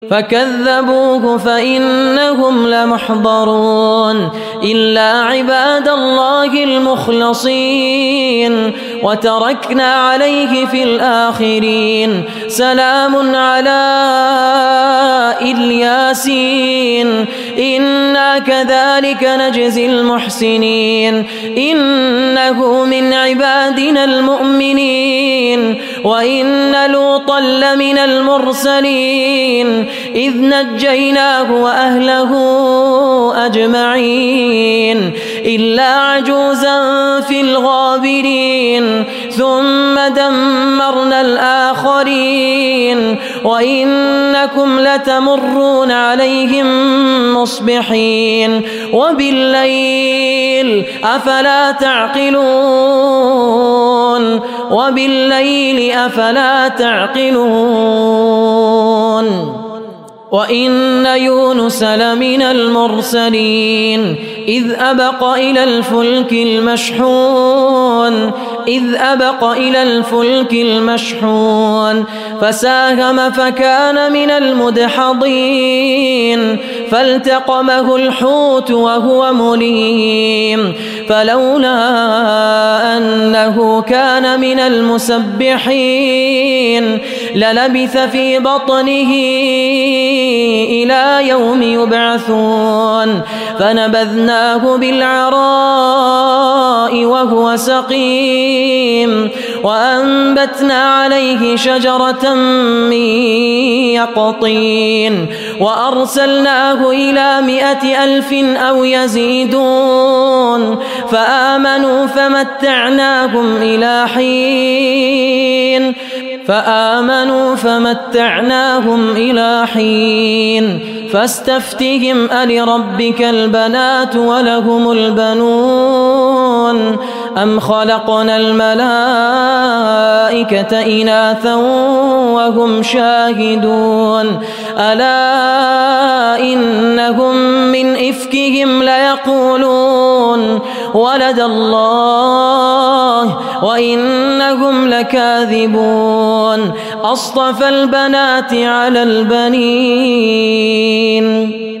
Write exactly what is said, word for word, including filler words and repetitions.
فكذبوه فإنهم لمحضرون إلا عباد الله المخلصين وتركنا عليه في الآخرين سلام على الياسين إنا كذلك نجزي المحسنين إنه من عبادنا المؤمنين وإن لوطا لمن المرسلين إذ نجيناه وأهله أجمعين إلا عجوزا في الغابرين ثم دمرنا الآخرين وإنكم لتمرون عليهم مصبحين وبالليل أفلا تعقلون وبالليل أفلا تعقلون وإن يونس لمن المرسلين إذ أبق إلى الفلك المشحون إذ أبق إلى الفلك المشحون فساهم فكان من المدحضين فالتقمه الحوت وهو مليم فلولا أنه كان من المسبحين للبث في بطنه إلى يوم يبعثون فنبذناه بالعراء وهو سقيم وأنبتنا عليه شجرة من يقطين وأرسلناه إلى مائة ألف أو يزيدون فآمنوا فمتعناهم إلى حين فآمنوا فمتعناهم إلى حين فاستفتهم ألربك البنات ولهم البنون أم خلقنا الملائكة إناثا وهم شاهدون ألا إنهم من إفكهم ليقولون ولد الله وإنهم لكاذبون أصطفى البنات على البنين